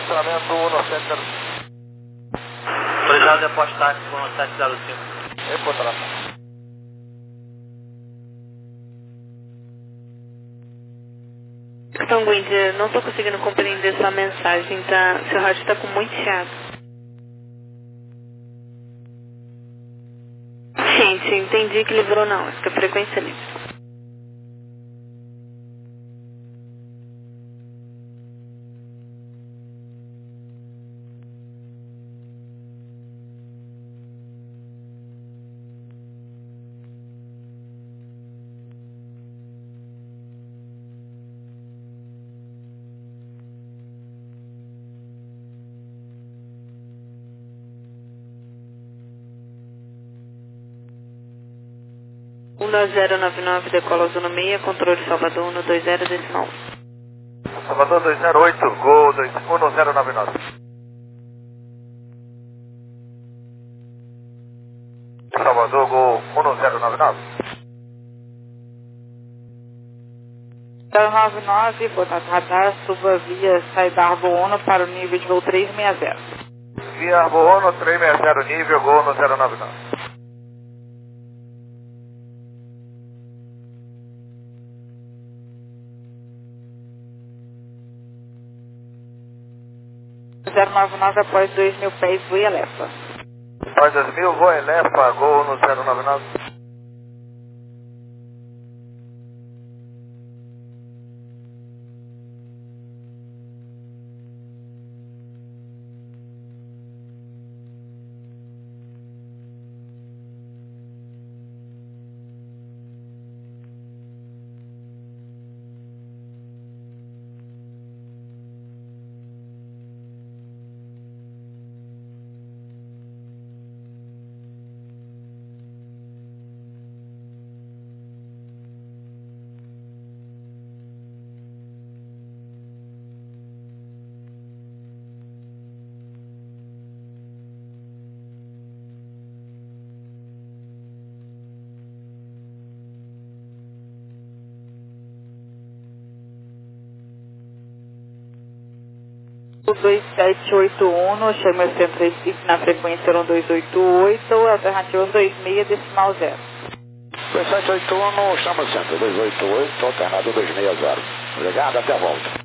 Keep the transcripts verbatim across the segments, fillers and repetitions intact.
Estacionamento um sete zero cinco. Autorizado depósito táxi um sete zero cinco. Reportação. Então, Wendy, não estou conseguindo compreender sua mensagem, tá? Seu rádio está com muito chiado. Gente, entendi que livrou não, acho que a frequência é livre. um dois zero nove nove, decola zona seis, controle Salvador um dois zero, decimal. Salvador dois zero oito, Gol um zero nove nove. Salvador, Gol um zero nove nove. zero nove nove, contato radar, suba via saída Arbono para o nível de voo três seis zero. Via Arbono três seis zero, nível Gol um zero nove nove. zero nove nove após dois mil pés, voo Elefa. Após dois mil, voo Elefa, Gol um zero nove nove. dois sete oito um, chama Centro Recife na frequência um dois oito oito, alternativa um dois seis, decimal zero. dois sete oito um, chama Centro dois oito oito, alternado dois seis zero. Obrigado, até a volta.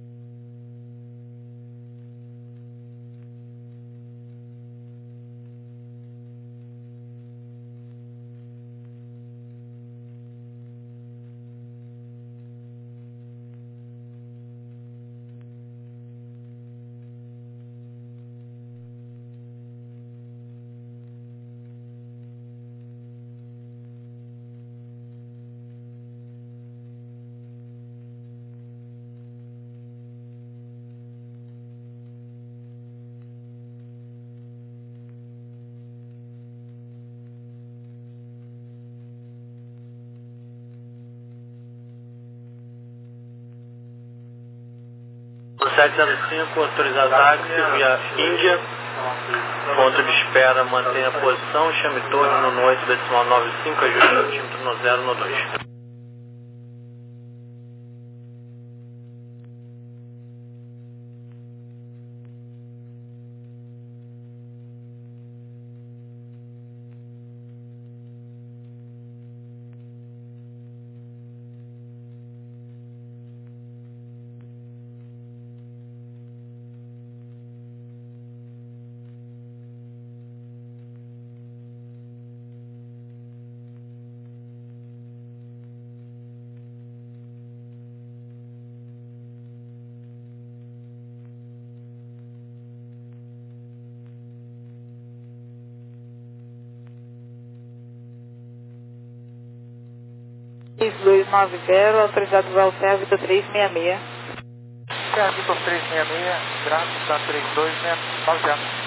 sete zero cinco, autorizado táxi via Índia. Ponto de espera, mantenha a posição, chame torre no oito decimal nove cinco, ajuste o altímetro no zero no dois. três dois nove zero, autorizado voo Vitor três seis seis. Vitor três seis seis, grátis da três dois nove zero.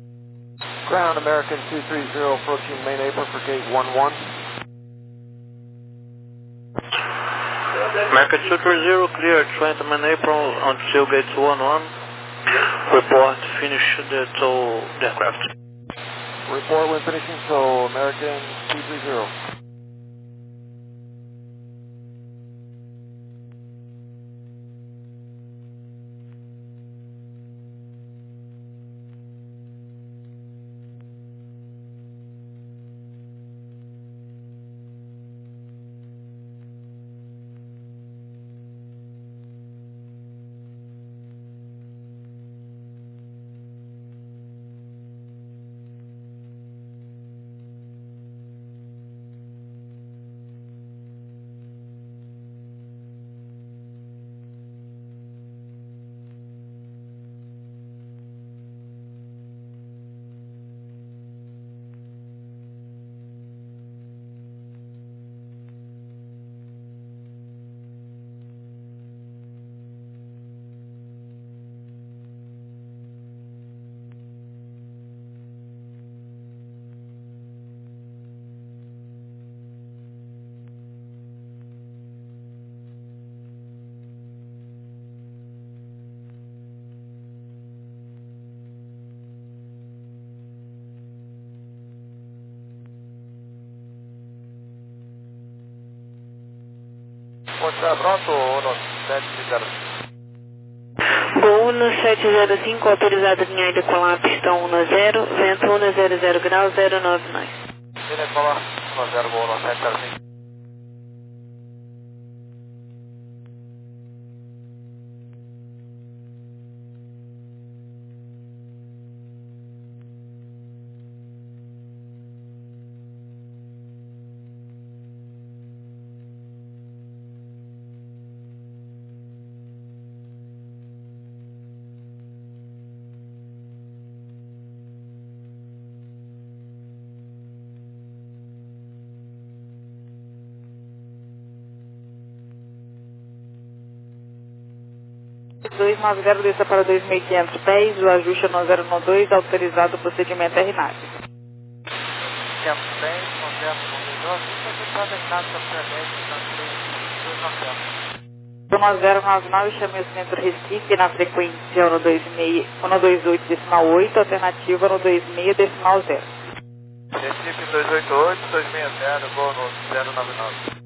Ground American two three zero approaching main apron for gate one one. American two three zero, clear twenty-nine April until gate one one. Report finish the tow the aircraft. Report when finishing, so American two three zero. Está pronto, Uno sete zero cinco. Gol Uno sete zero cinco, autorizado a linha e decolar pistão um zero, vento um zero zero grau zero nove nove. E decolar um zero, Gol Uno sete zero cinco. dois nove zero, desça para dois mil e quinhentos pés, o ajuste é no zero um dois, autorizado o procedimento R NAV. quinhentos pés, um zero um dois, autorizado R NAV, um zero nove nove, chame o centro Recife na frequência um dois seis, um dois oito decimal oito, alternativa um dois seis decimal zero. Recife dois oito oito, dois seis zero, Gol no zero nove nove.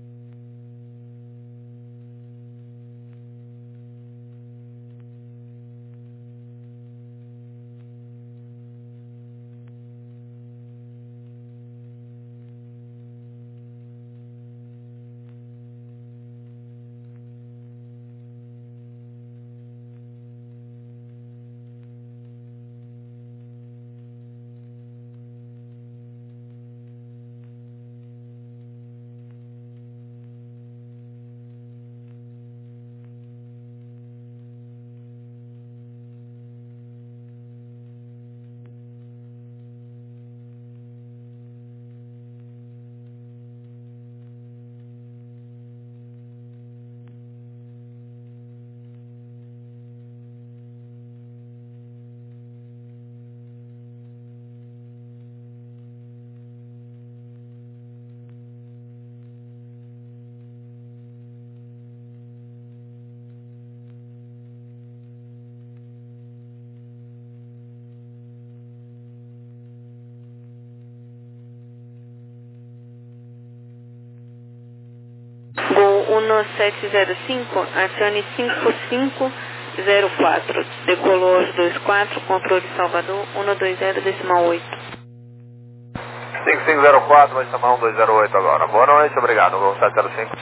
Gol Uno sete zero cinco, acione cinco cinco zero quatro, decolou aos dois quatro, controle Salvador um dois zero decimal oito. cinco cinco zero quatro, vai chamar um dois zero oito agora. Boa noite, obrigado, Gol sete zero cinco.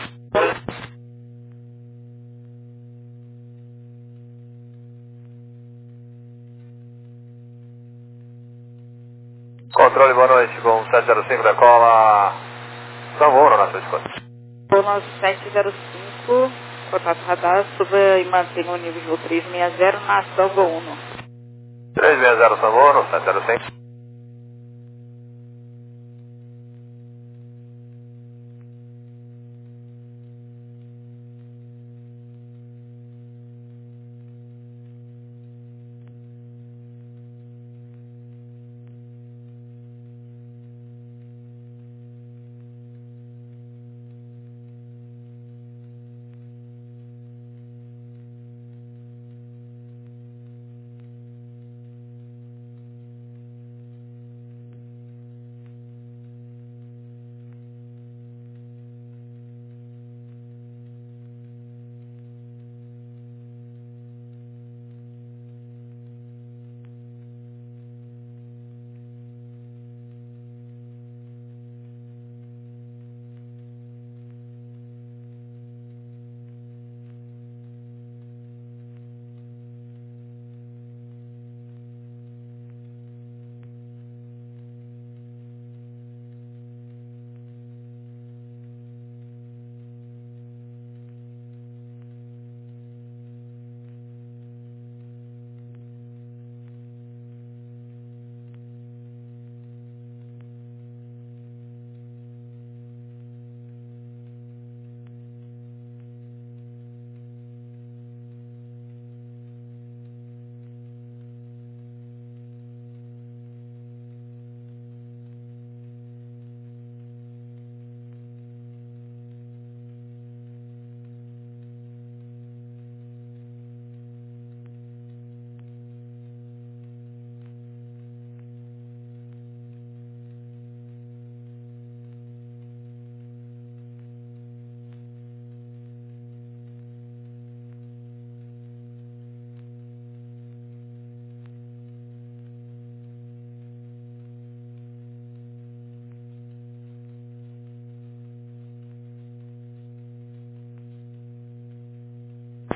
Controle, boa noite, Gol sete zero cinco, decola Savoro na sua escolha. Gol sete zero cinco, contato radar, suba e mantenha o nível de voo três seis zero na ação Gol um. três seis zero Savoro, sete zero cinco.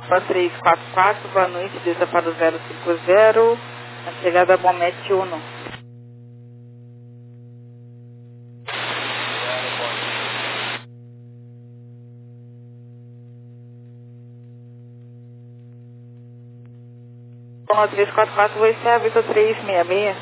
três quatro quatro, boa noite, desça para o zero cinco zero, na chegada Bomete uno. três quatro quatro, vou ser Vitor três seis seis.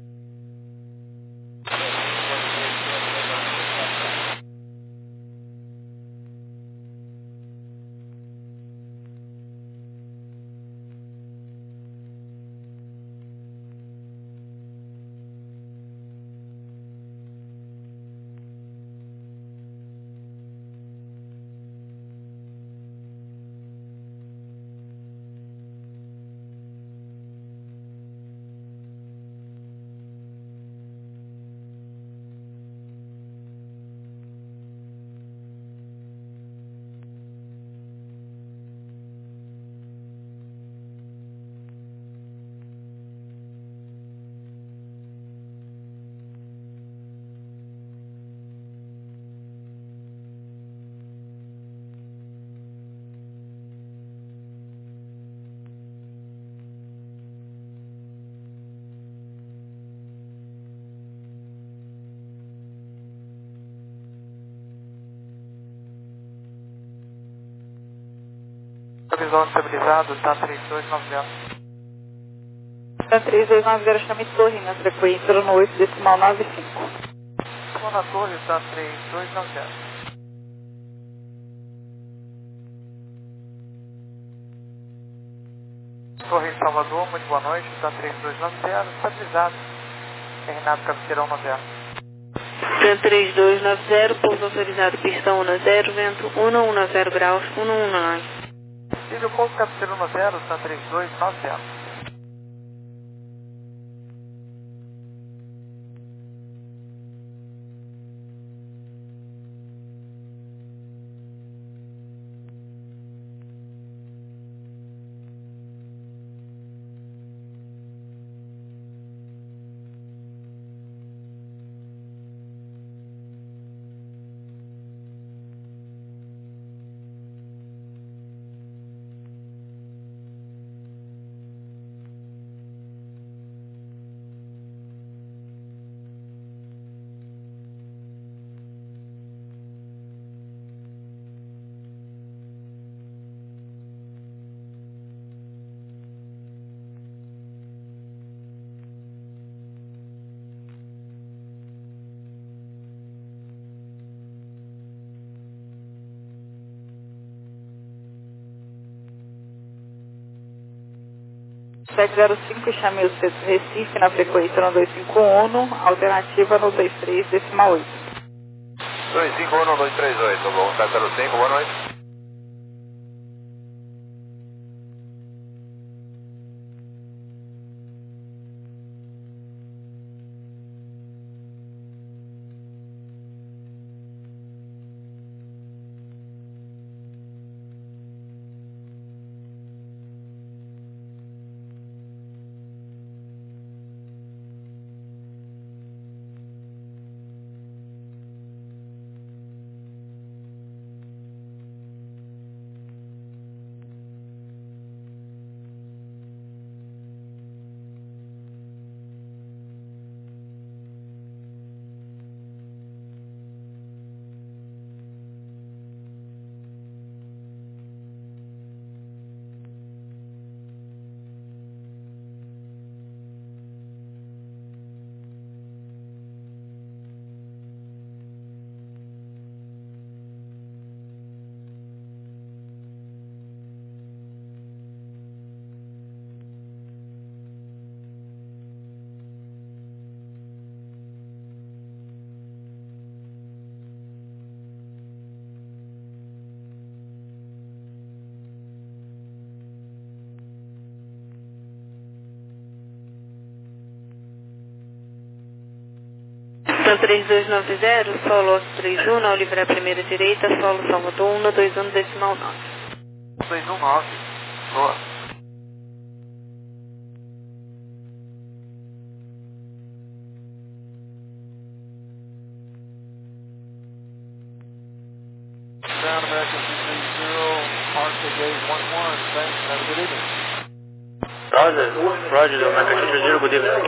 Visual estabilizado, está três dois nove zero. Está três dois nove zero, chame torre na frequência no oito decimal nove cinco. Estou na torre, está três dois nove zero. Torre em Salvador, muito boa noite, está três dois nove zero, estabilizado. É Renato Cabeceirão nove zero. três dois nove zero, pouso autorizado, pista um zero, vento um dez graus, um nove. Filho, pouso Cabeceirão nove zero, está três dois nove zero. sete zero cinco, chame o centro Recife na frequência no dois cinco um, alternativa no dois três decimal oito. dois cinco um, dois três oito, bom, sete zero cinco, boa noite. Então três dois nove zero, solo três um, na Oliveira primeira direita, solo Salvador um dois um decimal nove. dois um nove, boa. Down American two three zero, Arctic eight one one. Roger, Roger, do Nakashima zero, good evening.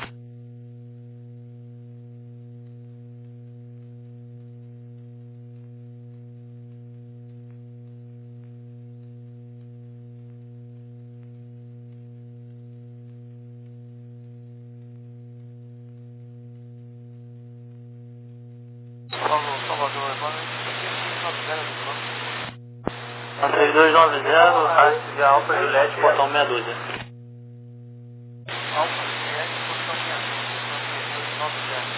três dois nove zero, táxi de Alfa Juliette, portão meia dúzia. Alfa Juliette, portão meia dúzia.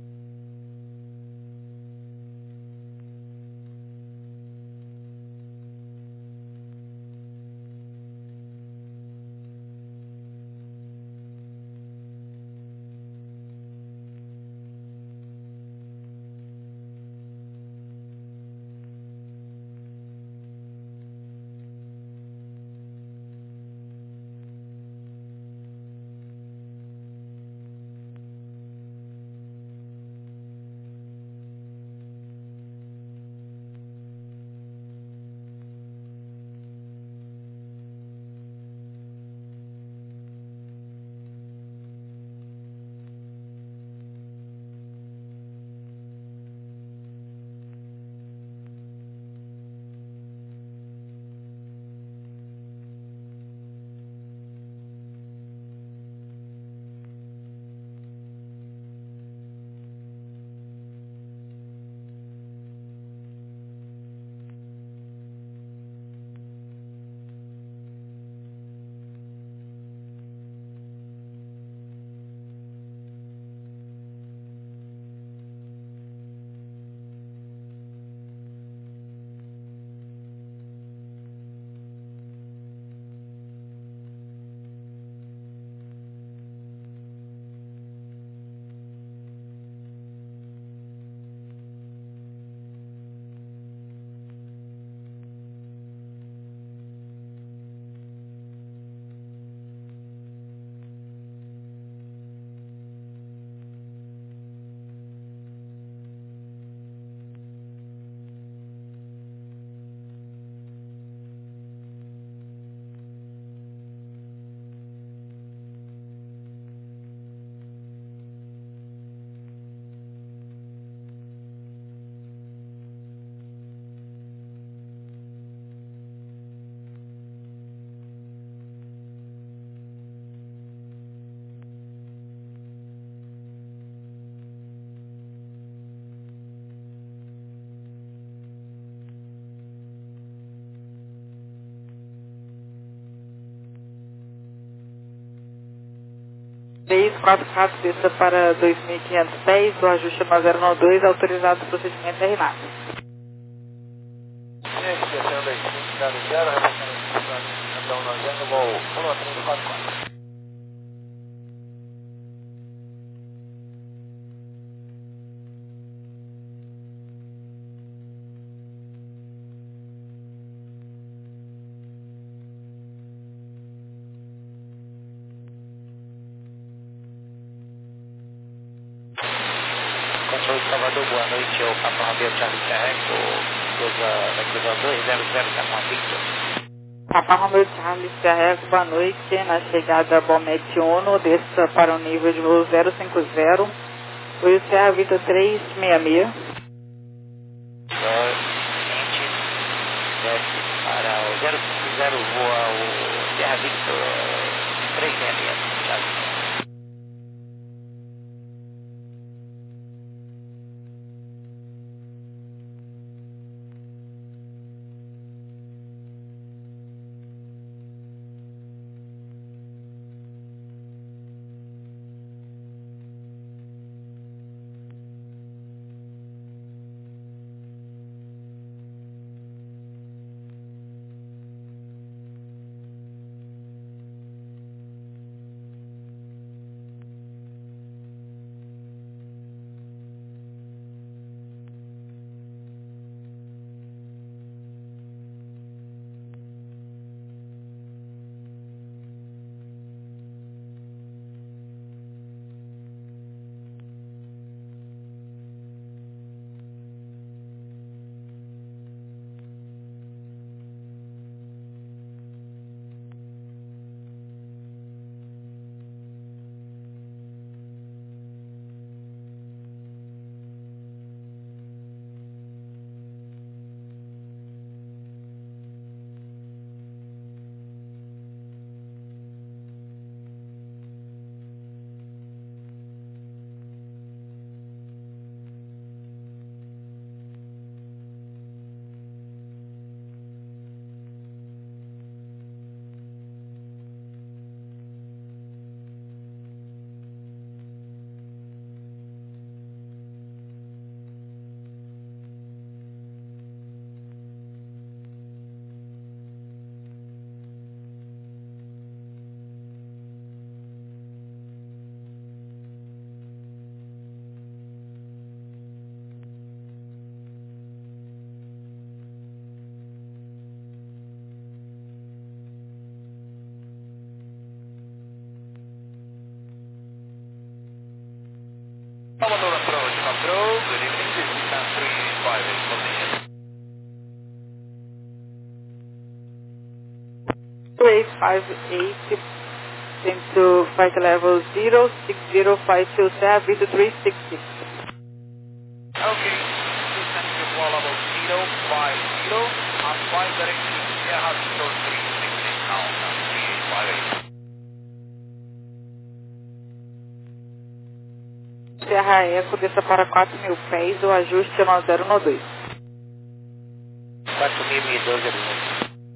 três quatro quatro, desça para dois mil e quinhentos pés, o ajuste é zero nove dois, autorizado o procedimento R NAC. Controle de Salvador, boa noite, o Papa Romeo Charlie Charreco, da Cruzão dois zero zero Capão Victor. Papa Romeo Charlie Charreco, boa noite, na chegada Bomete Uno, desça para o nível de voo zero cinco zero, foi o Serra Victor três seis seis. Seguinte, desce para o zero cinco zero, voa o Serra Victor três seis seis, Charlie. five eight into flight level zero six zero five two Serra Vitor three six six. Okay, descend to wall level zero five zero, and flight direction Serra Vitor three six six now, three eight five eight. Serra Eco, desça para quatro mil pés, o ajuste é no zero um dois. quatro mil e doze minutos.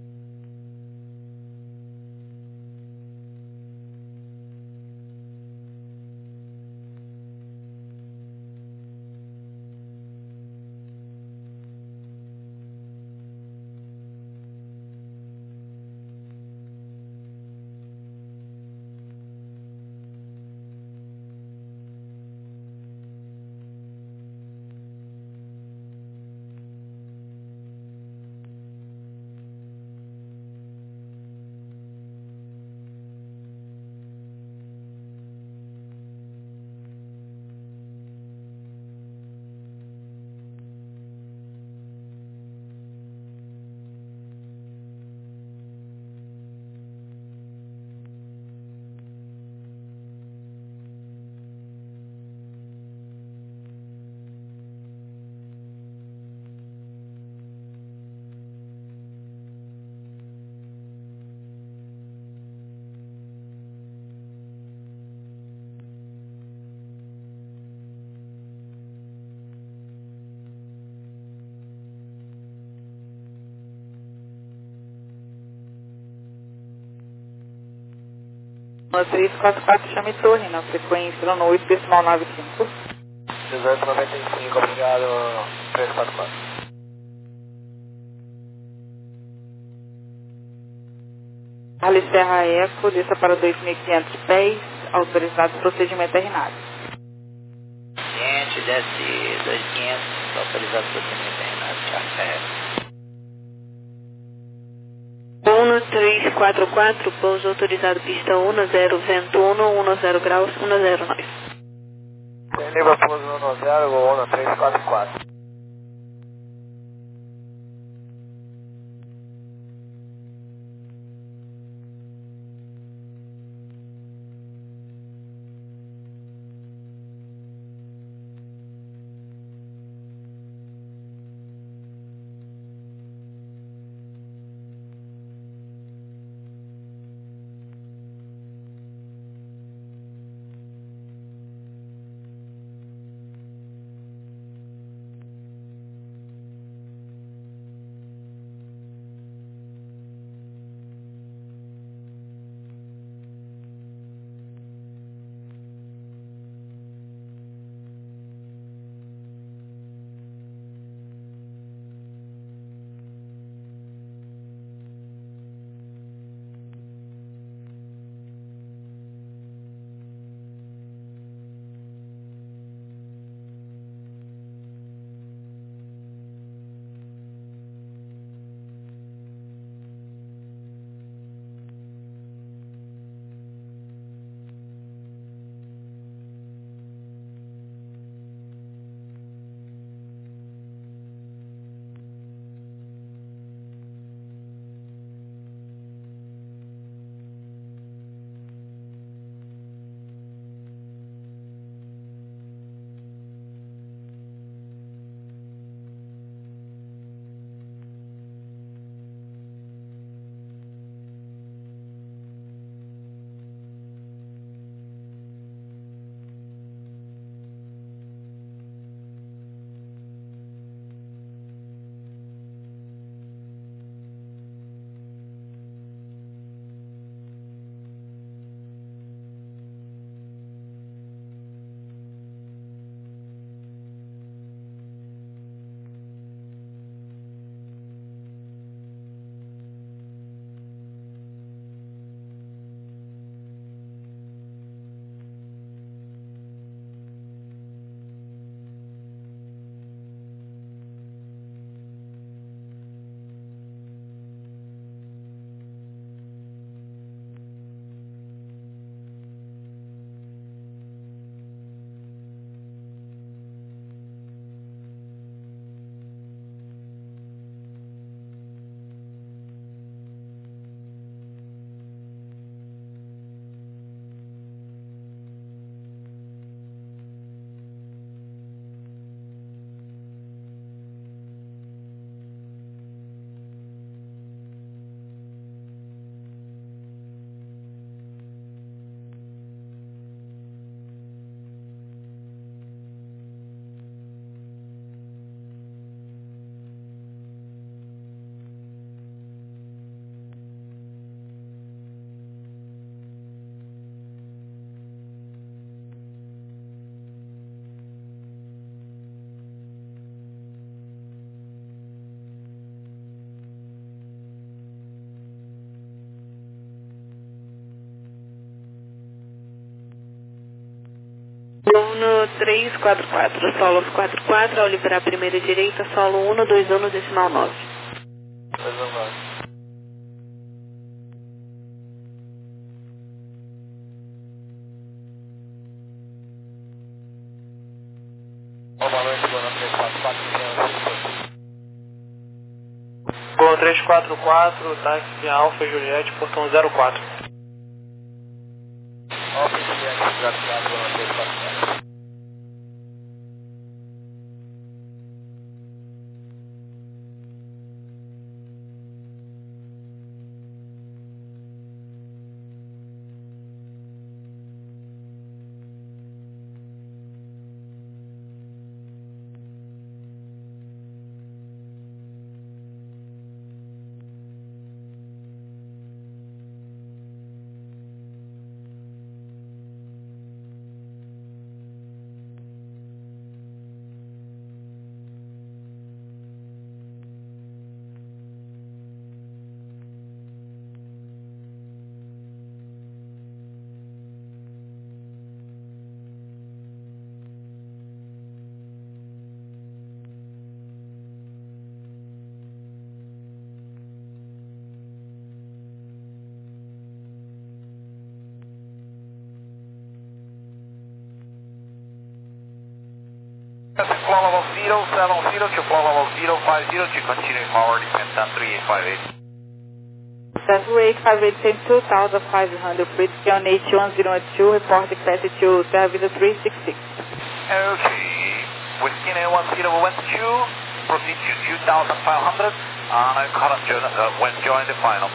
três quatro quatro, chame torre, na frequência no oito decimal nove cinco. dezoito noventa e cinco, obrigado, três quatro quatro. Charlie Serra Eco, desça para dois mil e quinhentos pés, autorizado procedimento R NAV. Gente, desce dois mil e quinhentos, autorizado procedimento R NAV, Charlie Serra Eco. um três quatro quatro, pouso autorizado pista um zero, vento um, um zero graus, um zero nove. Tem nível pouso um zero, um três quatro quatro. Turno três quatro quatro, solos quatro quatro, ao liberar a primeira direita, solo um dois um decimal nove. dois um nove. Boa noite, boa noite, três quatro quatro. Gol três quatro quatro, táxi Alfa Juliette, portão zero quatro. Alfa Juliette, zero quatro, boa noite, três quatro quatro. Flight level zero seven zero to flight level zero five zero to continue forward, descent three eight five eight. Central eight five eight, send two thousand five hundred feet, on H one zero two, report capacity to Terra Vida three six six. Okay, Whiskey one zero one two, proceed to two thousand five hundred, and current join, uh, when join the final.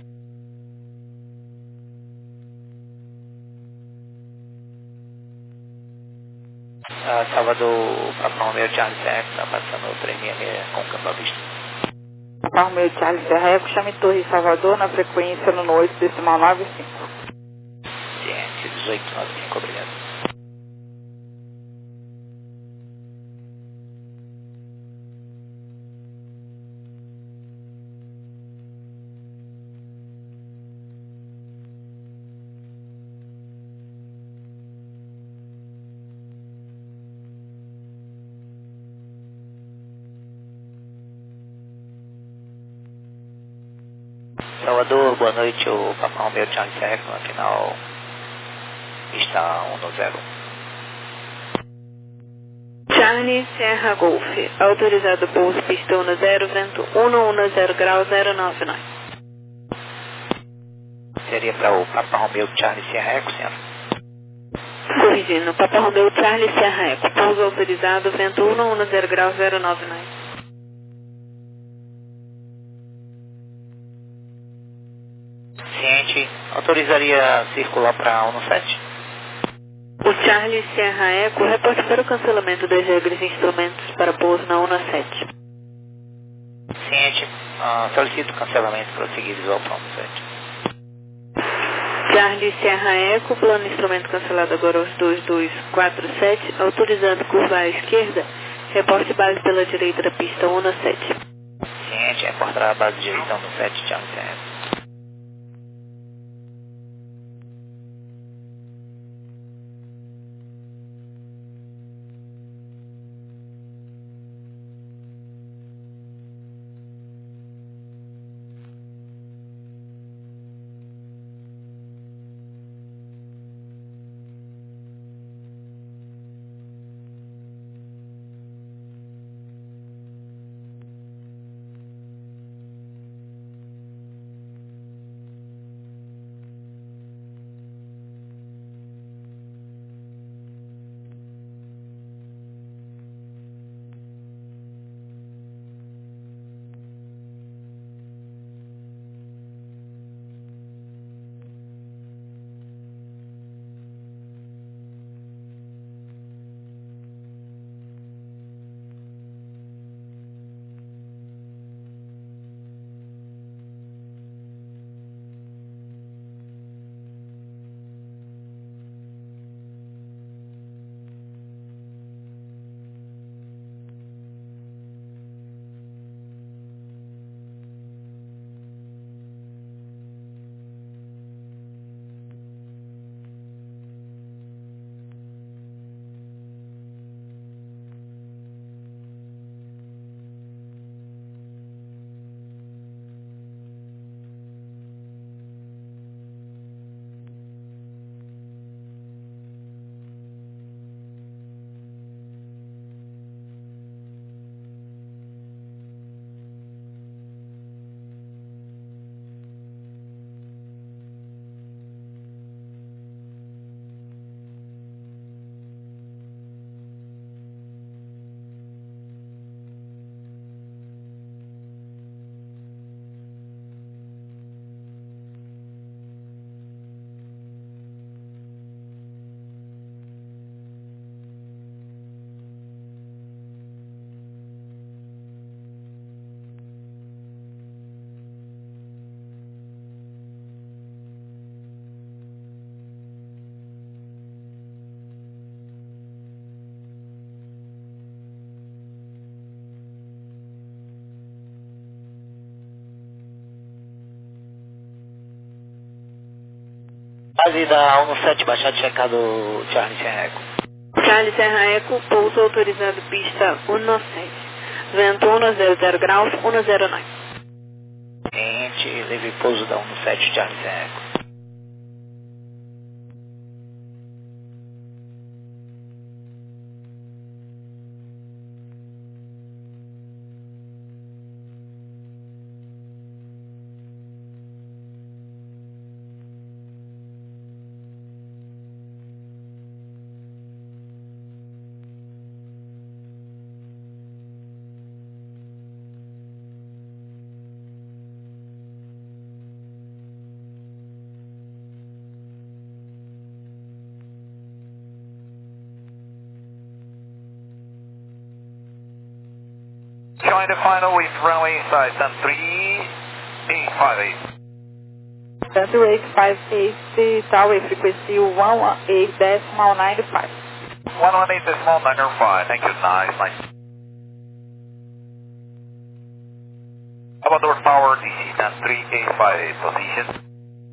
Uh, Salvador, Papa Romeo Charlie Serra, está passando o trem com campo à vista. Papa Romeo Charlie Serra, chame Torre Salvador na frequência no oito decimal nove cinco. Ciente, dezoito nove cinco, obrigado. Salvador, boa noite, o Papa Romeo Charlie Serra, no final está um no zero. Charlie Serra Golf, autorizado pouso pistão no zero, vento um um zero grau zero nove nove. Seria para o Papa Romeo Charlie Serra Eco, senhor? Corrigindo, Papa Romeo Charlie Serra Eco, pouso autorizado, vento um um zero grau zero nove nove. Ciente, autorizaria circular para um no sete? O Charlie Serra Eco reporte para o cancelamento das regras e instrumentos para pouso na um no sete. Ciente, uh, solicito cancelamento prosseguir visual para um no sete. Charlie Serra Eco, plano instrumento cancelado agora aos dois dois quatro sete, autorizando curva à esquerda, reporte base pela direita da pista um no sete. Ciente, reportar a base direita um no sete, Charlie Serra. Base da um sete, baixado, checado Charlie Serra Eco. Charlie Serra Eco, pouso autorizado pista um sete. Vento um zero zero graus, um zero nove. Cliente, livre pouso da um sete, Charlie Serra Eco. Join the final with runway side and three eight five eight. Center eight five eight, tower frequency one eight decimal nine five. one one eight decimal nine five, thank you, nice, nice. Salvador Tower, D C stand three eight five eight, position.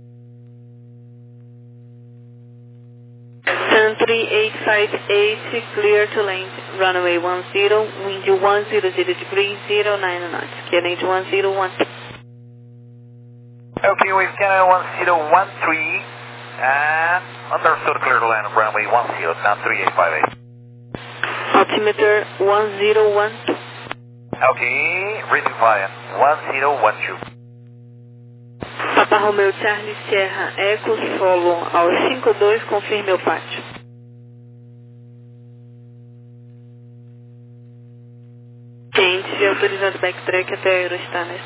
Sun three eight five eight, clear to land, runway one zero, wind one zero zero degrees, zero nine knots, K N H one zero one two. Okay, we've Canada one zero one three, and understood, clear to land, runway one zero, stand three eight five eight. Altimeter one zero one two. Okay, reading via one zero one two. Papa Romeo Charlie Sierra Eco Solo ao cinco dois, confirme o pátio. Cliente autorizado backtrack até a Eurostar, né?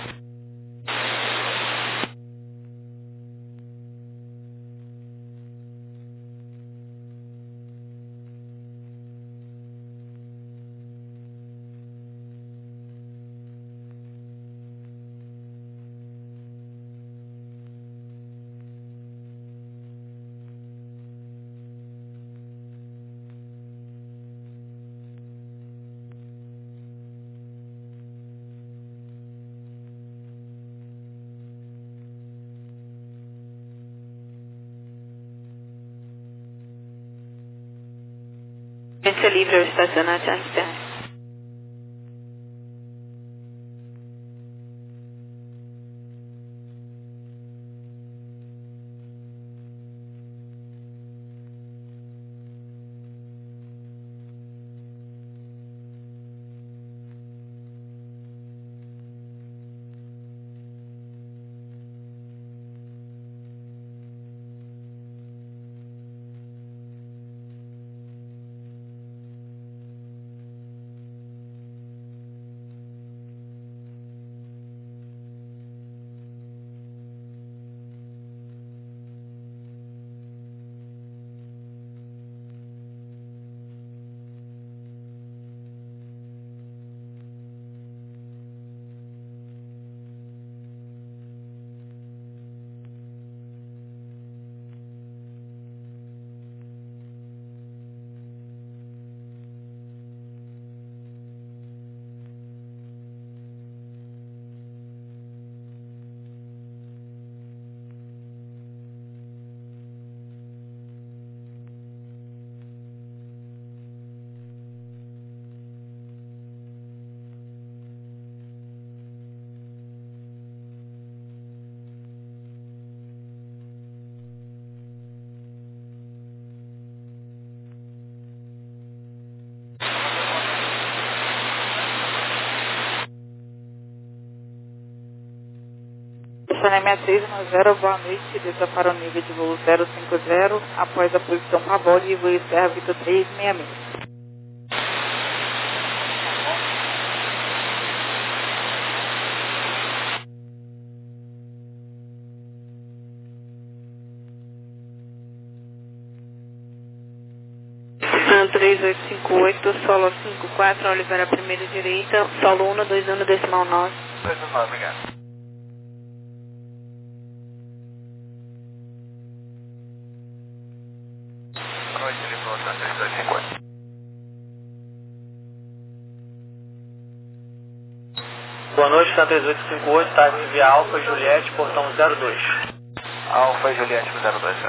Agência livre ao estacionar Charlie Sierra. Estacionamento seis um zero, boa noite, desça para o nível de voo zero cinco zero, após a posição Pavone, voo Serra Vitor três seis seis. três oito cinco oito, solo cinco quatro, Oliveira primeira direita, solo um dois um decimal nove. dois um nove, obrigado. Boa noite, ele falou três dois cinco oito. Boa noite, três oito cinco oito, táxi via Alfa, Juliette, portão zero dois. Alfa Juliette zero dois.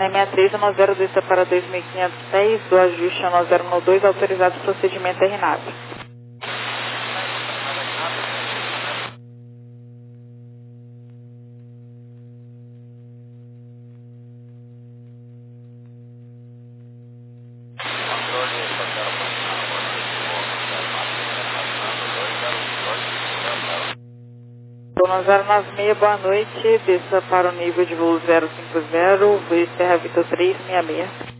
sessenta e três um zero desça para dois mil quinhentos pés, do ajuste um zero um dois, autorizado procedimento R nave. um zero nove seis, boa noite, desça para o nível de voo zero cinco zero, voo Serra Vitor três seis seis.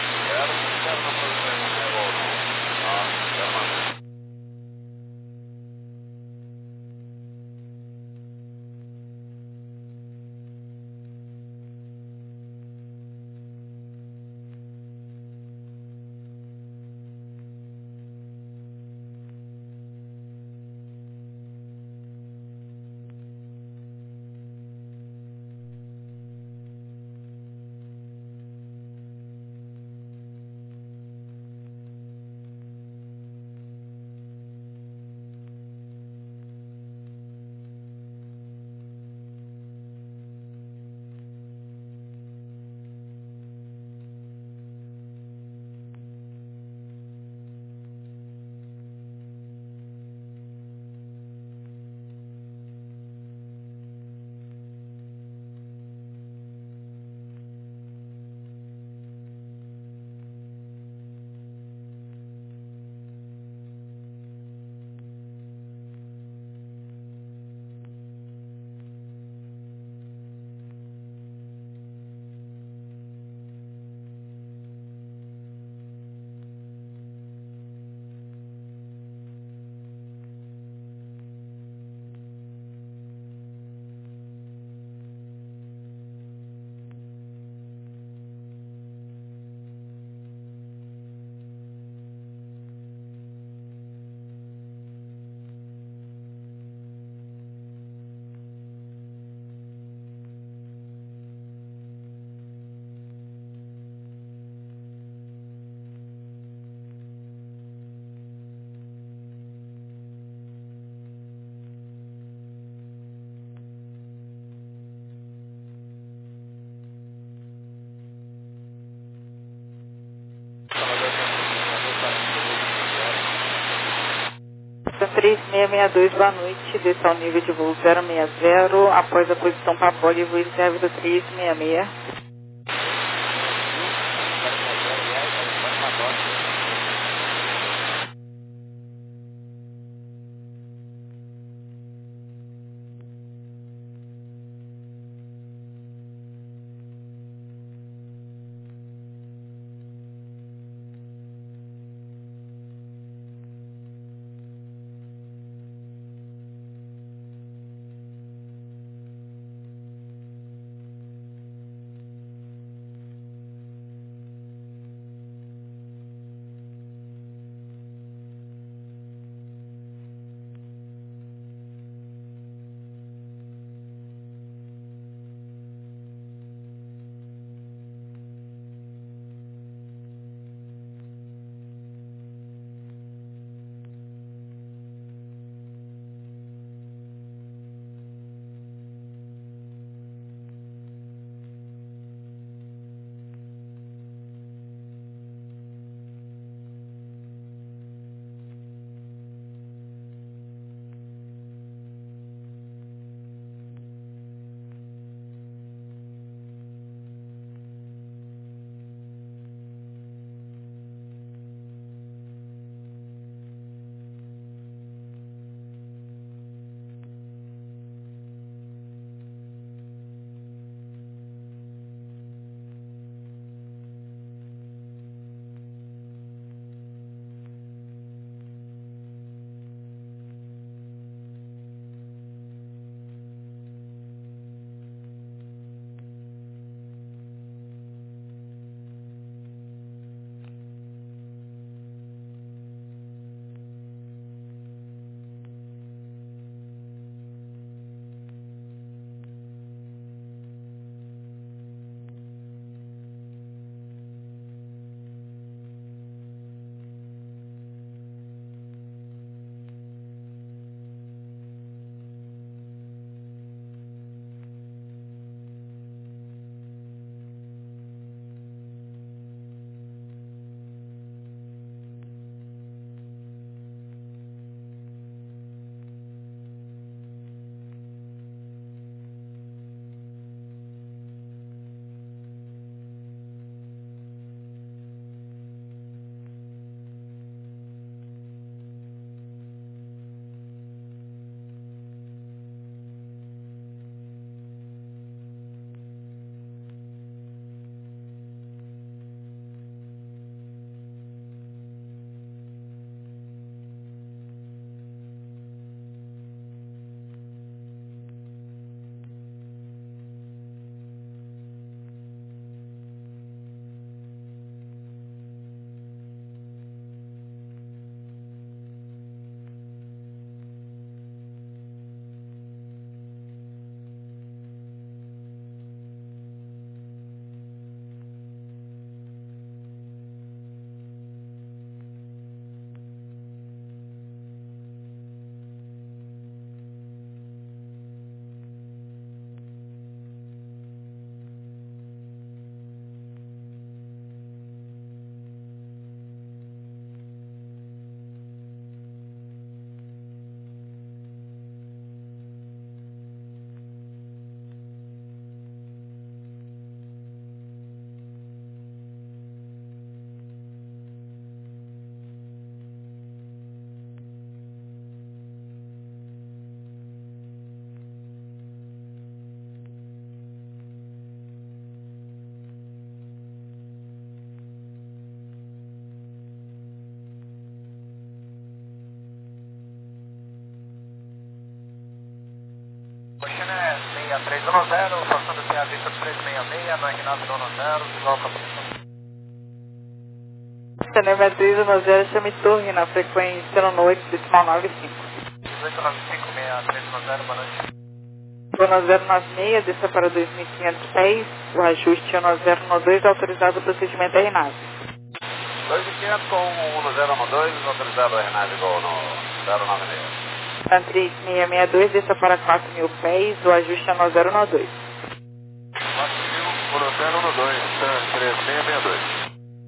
três seis seis dois, boa noite, desça ao nível de voo zero seis zero, após a posição Papoli, voo Serra Vitor três seis seis. seis três um zero, passando Serra Vitor três seis seis, no R nove um zero, igual a Cena seis três um zero, chame torre na frequência no oito, decimal nove cinco. dezoito nove cinco, seis três um zero, boa noite. um zero nove seis, desça para dois mil e quinhentos pés, o ajuste um zero um dois, autorizado o procedimento R NAV. dois mil e quinhentos com um zero um dois, autorizado a Renate Gol no zero nove seis. Três seis seis dois, desça para quatro mil pés, o ajuste é um zero um dois. quatro mil, um zero um dois, três seis seis dois.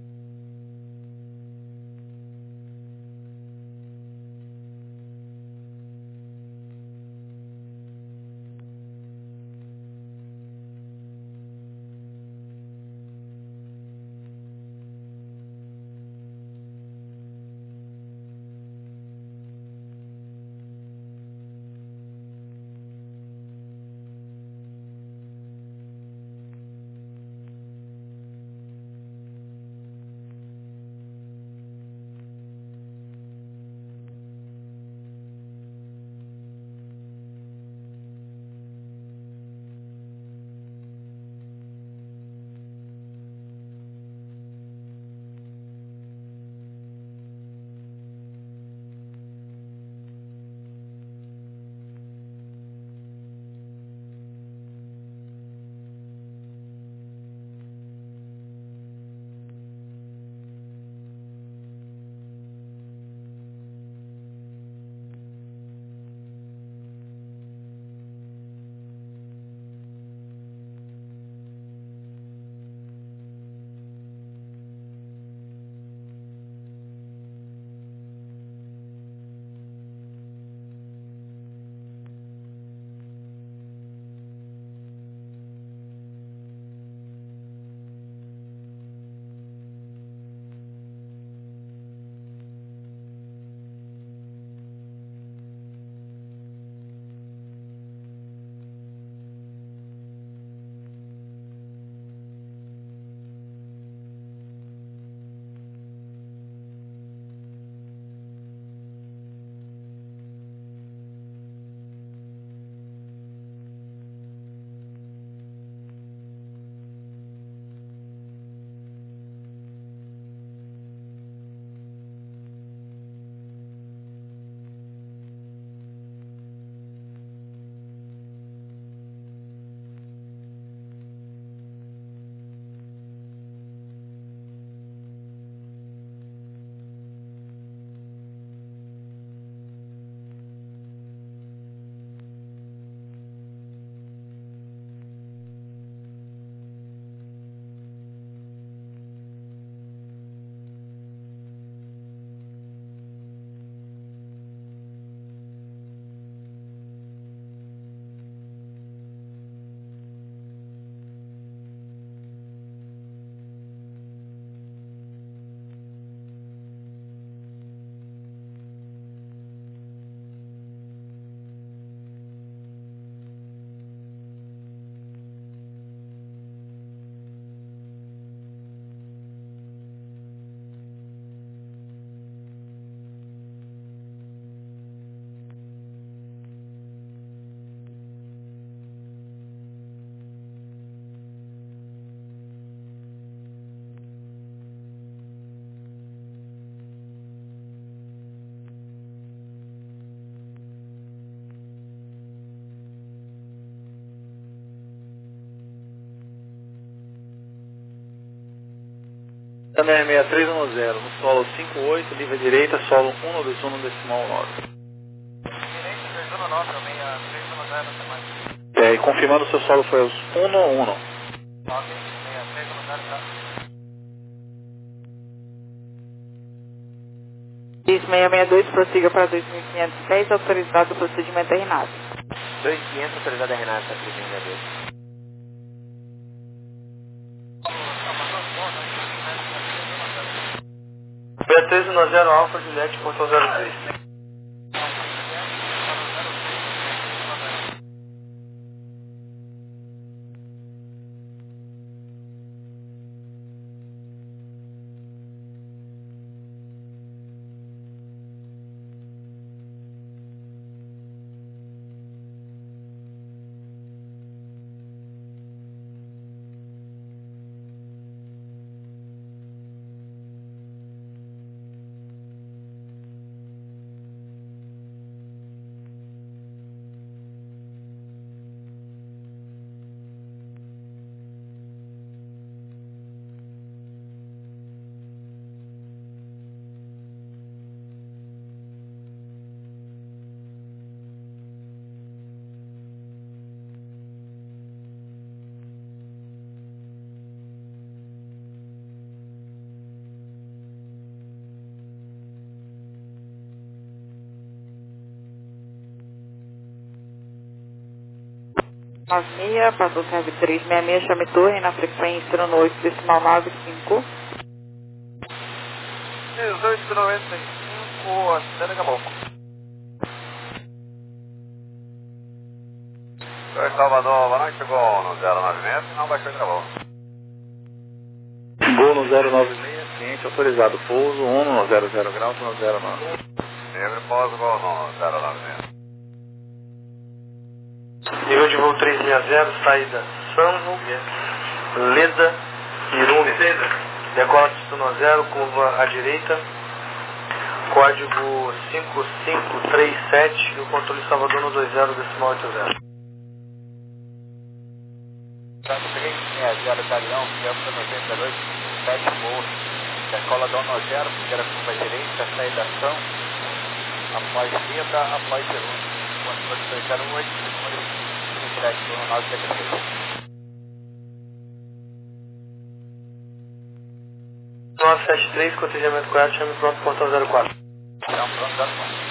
Thunder seis três um zero, no solo cinco oito, livre direita, solo um dois um, decimal nove. Direito três um nove, seis três um zero, até mais. É, e confirmando o seu solo foi os um um. Ok, seis três um zero, tá. seis seis seis dois, prossiga para dois mil e quinhentos pés, autorizado o procedimento R NAV. dois mil e quinhentos, autorizado a Renata, três seis seis dois. seis três um zero, Alfa Juliette, portão zero três. nove seis, passou serve três seis seis, chame torre na frequência no oito decimal nove cinco. dezoito noventa e cinco, até daqui a pouco. Oi, Salvador, boa noite, chegou no zero nove seis, não baixou e travou. Gol no zero nove seis, cliente autorizado, pouso um no zero zero graus no zero nove. Livre, pouso, gol no zero nove seis. Nível de voo três seis zero, saída Sanvo, Leda, Irume. Decola destino zero, curva à direita. Código cinco cinco três sete e o controle Salvador no dois zero decimal oito zero. três seis zero, Italião, Fiesta noventa e dois, sete Morro. Decola dono zero, primeira curva à direita, saída São, após Leda, após Irume. Controle dois zero oito, sete, nove três. nove sete três, cotejamento correto, chame pronto, portão zero quatro. Então, pronto, zero quatro.